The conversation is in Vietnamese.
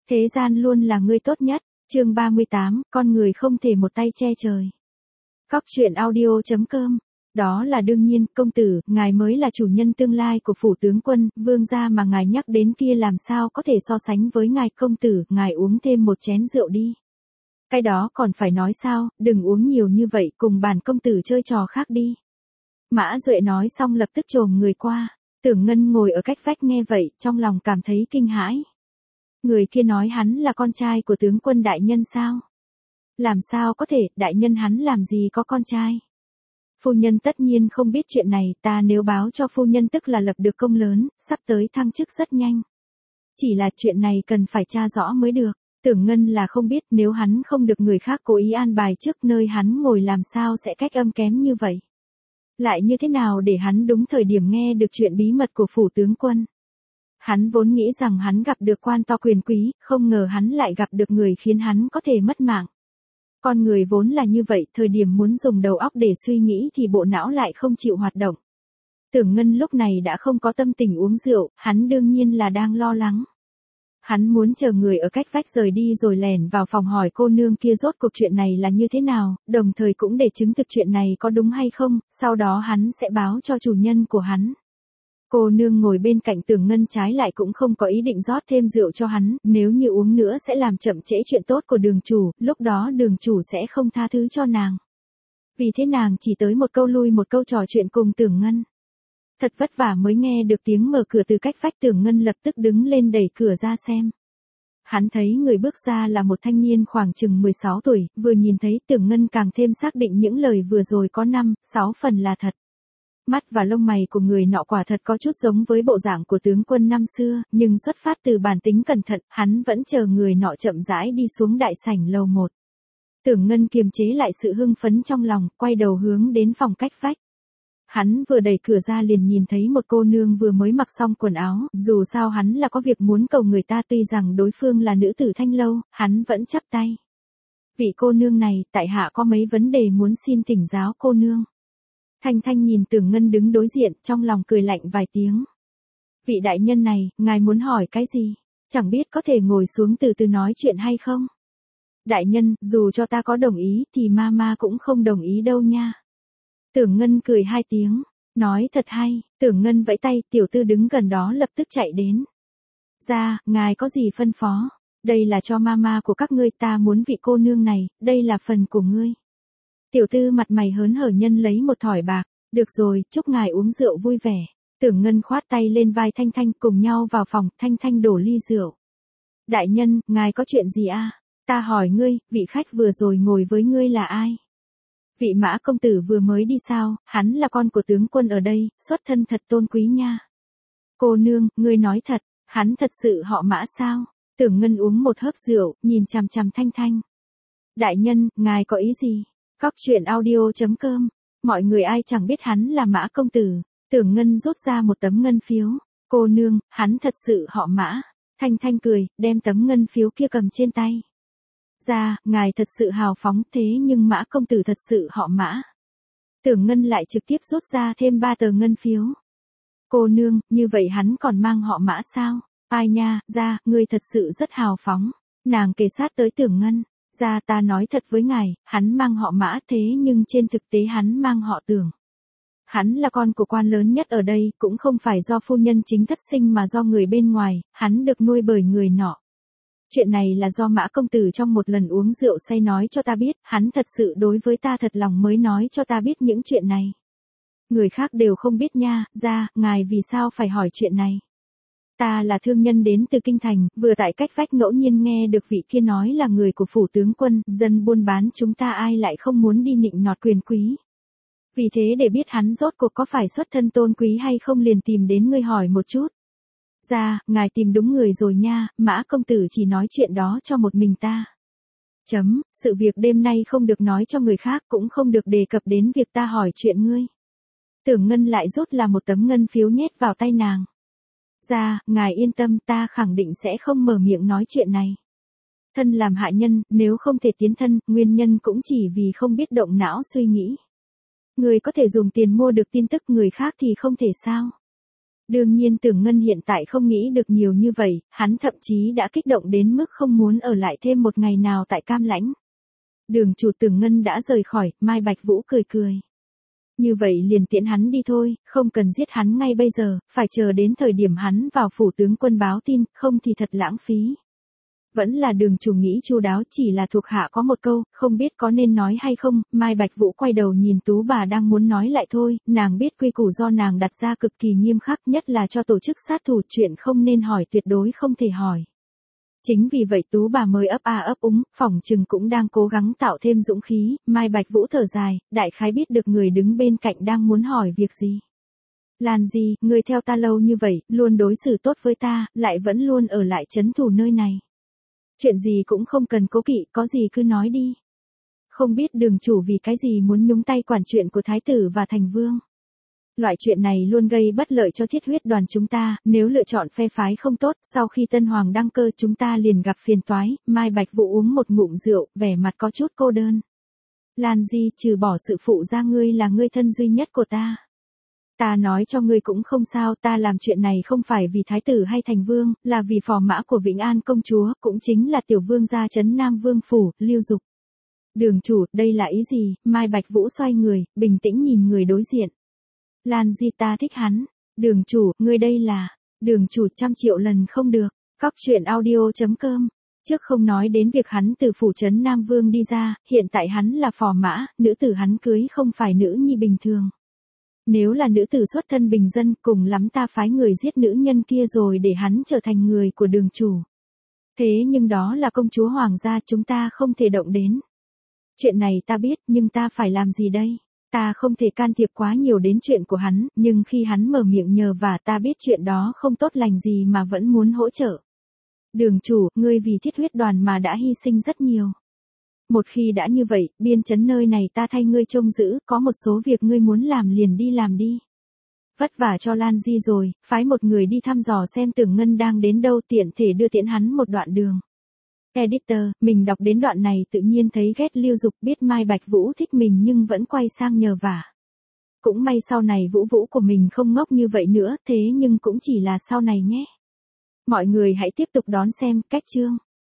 Thế gian luôn là người tốt nhất. Chương 38, con người không thể một tay che trời. Cóc truyện audio.com. Đó là đương nhiên, công tử, ngài mới là chủ nhân tương lai của phủ tướng quân, vương gia mà ngài nhắc đến kia làm sao có thể so sánh với ngài. Công tử, ngài uống thêm một chén rượu đi. Cái đó còn phải nói sao, đừng uống nhiều như vậy, cùng bản công tử chơi trò khác đi. Mã Duệ nói xong lập tức chồm người qua. Tưởng Ngân ngồi ở cách vách nghe vậy, trong lòng cảm thấy kinh hãi. Người kia nói hắn là con trai của tướng quân đại nhân sao? Làm sao có thể, đại nhân hắn làm gì có con trai? Phu nhân tất nhiên không biết chuyện này, ta nếu báo cho phu nhân tức là lập được công lớn, sắp tới thăng chức rất nhanh. Chỉ là chuyện này cần phải tra rõ mới được. Tưởng Ngân là không biết, nếu hắn không được người khác cố ý an bài trước nơi hắn ngồi làm sao sẽ cách âm kém như vậy. Lại như thế nào để hắn đúng thời điểm nghe được chuyện bí mật của phủ tướng quân. Hắn vốn nghĩ rằng hắn gặp được quan to quyền quý, không ngờ hắn lại gặp được người khiến hắn có thể mất mạng. Con người vốn là như vậy, thời điểm muốn dùng đầu óc để suy nghĩ thì bộ não lại không chịu hoạt động. Tưởng Ngân lúc này đã không có tâm tình uống rượu, hắn đương nhiên là đang lo lắng. Hắn muốn chờ người ở cách vách rời đi rồi lẻn vào phòng hỏi cô nương kia rốt cuộc chuyện này là như thế nào, đồng thời cũng để chứng thực chuyện này có đúng hay không, sau đó hắn sẽ báo cho chủ nhân của hắn. Cô nương ngồi bên cạnh Tưởng Ngân trái lại cũng không có ý định rót thêm rượu cho hắn, nếu như uống nữa sẽ làm chậm trễ chuyện tốt của đường chủ, lúc đó đường chủ sẽ không tha thứ cho nàng. Vì thế nàng chỉ tới một câu lui một câu trò chuyện cùng Tưởng Ngân. Thật vất vả mới nghe được tiếng mở cửa từ cách vách. Tưởng Ngân lập tức đứng lên đẩy cửa ra xem. Hắn thấy người bước ra là một thanh niên khoảng chừng 16 tuổi, vừa nhìn thấy Tưởng Ngân càng thêm xác định những lời vừa rồi có 5-6 phần là thật. Mắt và lông mày của người nọ quả thật có chút giống với bộ dạng của tướng quân năm xưa, nhưng xuất phát từ bản tính cẩn thận, hắn vẫn chờ người nọ chậm rãi đi xuống đại sảnh lầu 1. Tưởng Ngân kiềm chế lại sự hưng phấn trong lòng, quay đầu hướng đến phòng cách vách. Hắn vừa đẩy cửa ra liền nhìn thấy một cô nương vừa mới mặc xong quần áo, dù sao hắn là có việc muốn cầu người ta, tuy rằng đối phương là nữ tử Thanh Lâu, hắn vẫn chắp tay. Vị cô nương này, tại hạ có mấy vấn đề muốn xin thỉnh giáo cô nương. Thanh Thanh nhìn Tưởng Ngân đứng đối diện, trong lòng cười lạnh vài tiếng. Vị đại nhân này, ngài muốn hỏi cái gì? Chẳng biết có thể ngồi xuống từ từ nói chuyện hay không? Đại nhân, dù cho ta có đồng ý thì mama cũng không đồng ý đâu nha. Tưởng Ngân cười hai tiếng, nói thật hay. Tưởng Ngân vẫy tay, tiểu tư đứng gần đó lập tức chạy đến. Ra, ngài có gì phân phó? Đây là cho mama của các ngươi, ta muốn vị cô nương này, đây là phần của ngươi. Tiểu tư mặt mày hớn hở nhân lấy một thỏi bạc. Được rồi, chúc ngài uống rượu vui vẻ. Tưởng Ngân khoát tay lên vai Thanh Thanh, cùng nhau vào phòng. Thanh Thanh đổ ly rượu. Đại nhân, ngài có chuyện gì à? Ta hỏi ngươi, vị khách vừa rồi ngồi với ngươi là ai? Vị Mã công tử vừa mới đi sao? Hắn là con của tướng quân ở đây, xuất thân thật tôn quý nha. Cô nương, ngươi nói thật, hắn thật sự họ Mã sao? Tưởng Ngân uống một hớp rượu, nhìn chằm chằm Thanh Thanh. Đại nhân, ngài có ý gì? Cóc truyện audio.com. Mọi người ai chẳng biết hắn là Mã công tử. Tưởng Ngân rút ra một tấm ngân phiếu. Cô nương, hắn thật sự họ Mã. Thanh Thanh cười, đem tấm ngân phiếu kia cầm trên tay. Ra, ngài thật sự hào phóng, thế nhưng Mã công tử thật sự họ Mã. Tưởng Ngân lại trực tiếp rút ra thêm 3 tờ ngân phiếu. Cô nương, như vậy hắn còn mang họ Mã sao? Ai nha, ra, ngươi thật sự rất hào phóng. Nàng kề sát tới Tưởng Ngân. Ra, ta nói thật với ngài, hắn mang họ Mã, thế nhưng trên thực tế hắn mang họ Tưởng. Hắn là con của quan lớn nhất ở đây, cũng không phải do phu nhân chính thất sinh mà do người bên ngoài, hắn được nuôi bởi người nọ. Chuyện này là do Mã công tử trong một lần uống rượu say nói cho ta biết, hắn thật sự đối với ta thật lòng mới nói cho ta biết những chuyện này. Người khác đều không biết nha. Ra, ngài vì sao phải hỏi chuyện này? Ta là thương nhân đến từ Kinh Thành, vừa tại cách vách ngẫu nhiên nghe được vị kia nói là người của phủ tướng quân, dân buôn bán chúng ta ai lại không muốn đi nịnh nọt quyền quý. Vì thế để biết hắn rốt cuộc có phải xuất thân tôn quý hay không liền tìm đến ngươi hỏi một chút. Ra, ngài tìm đúng người rồi nha, Mã công tử chỉ nói chuyện đó cho một mình ta. Sự việc đêm nay không được nói cho người khác, cũng không được đề cập đến việc ta hỏi chuyện ngươi. Tưởng Ngân lại rút là một tấm ngân phiếu nhét vào tay nàng. Ra, ngài yên tâm, ta khẳng định sẽ không mở miệng nói chuyện này. Thân làm hạ nhân, nếu không thể tiến thân, nguyên nhân cũng chỉ vì không biết động não suy nghĩ. Người có thể dùng tiền mua được tin tức, người khác thì không thể sao? Đương nhiên Tưởng Ngân hiện tại không nghĩ được nhiều như vậy, hắn thậm chí đã kích động đến mức không muốn ở lại thêm một ngày nào tại Cam Lãnh. Đường chủ Tưởng Ngân đã rời khỏi, Mai Bạch Vũ cười cười. Như vậy liền tiễn hắn đi thôi, không cần giết hắn ngay bây giờ, phải chờ đến thời điểm hắn vào phủ tướng quân báo tin, không thì thật lãng phí. Vẫn là đường chủ nghĩ chu đáo, chỉ là thuộc hạ có một câu, không biết có nên nói hay không. Mai Bạch Vũ quay đầu nhìn Tú bà đang muốn nói lại thôi, nàng biết quy củ do nàng đặt ra cực kỳ nghiêm khắc, nhất là cho tổ chức sát thủ, chuyện không nên hỏi tuyệt đối không thể hỏi. Chính vì vậy Tú bà mới ấp a ấp úng, phỏng chừng cũng đang cố gắng tạo thêm dũng khí. Mai Bạch Vũ thở dài, đại khái biết được người đứng bên cạnh đang muốn hỏi việc gì. Lan Di, người theo ta lâu như vậy, luôn đối xử tốt với ta, lại vẫn luôn ở lại trấn thủ nơi này. Chuyện gì cũng không cần cố kỵ, có gì cứ nói đi. Không biết đường chủ vì cái gì muốn nhúng tay quản chuyện của thái tử và thành vương. Loại chuyện này luôn gây bất lợi cho Thiết Huyết Đoàn chúng ta, nếu lựa chọn phe phái không tốt, sau khi Tân Hoàng đăng cơ chúng ta liền gặp phiền toái. Mai Bạch Vũ uống một ngụm rượu, vẻ mặt có chút cô đơn. Lan Di, trừ bỏ sự phụ ra ngươi là người thân duy nhất của ta. Ta nói cho ngươi cũng không sao, ta làm chuyện này không phải vì thái tử hay thành vương, là vì phò mã của Vĩnh An công chúa, cũng chính là tiểu vương gia trấn Nam Vương phủ, Lưu Dục. Đường chủ, đây là ý gì? Mai Bạch Vũ xoay người, bình tĩnh nhìn người đối diện. Lan Di, ta thích hắn. Đường chủ, ngươi đây là... Đường chủ 100 triệu lần không được. Cóc truyện audio.com. Trước không nói đến việc hắn từ phủ trấn Nam Vương đi ra, hiện tại hắn là phò mã, nữ tử hắn cưới không phải nữ nhi bình thường. Nếu là nữ tử xuất thân bình dân, cùng lắm ta phái người giết nữ nhân kia rồi để hắn trở thành người của đường chủ. Thế nhưng đó là công chúa hoàng gia, chúng ta không thể động đến. Chuyện này ta biết, nhưng ta phải làm gì đây? Ta không thể can thiệp quá nhiều đến chuyện của hắn, nhưng khi hắn mở miệng nhờ vả ta biết chuyện đó không tốt lành gì mà vẫn muốn hỗ trợ. Đường chủ, ngươi vì Thiết Huyết Đoàn mà đã hy sinh rất nhiều. Một khi đã như vậy, biên trấn nơi này ta thay ngươi trông giữ, có một số việc ngươi muốn làm liền đi làm đi. Vất vả cho Lan Di rồi, phái một người đi thăm dò xem Tưởng Ngân đang đến đâu, tiện thể đưa tiễn hắn một đoạn đường. Editor, mình đọc đến đoạn này tự nhiên thấy ghét Lưu Dục, biết Mai Bạch Vũ thích mình nhưng vẫn quay sang nhờ vả. Cũng may sau này Vũ Vũ của mình không ngốc như vậy nữa, thế nhưng cũng chỉ là sau này nhé. Mọi người hãy tiếp tục đón xem cách chương.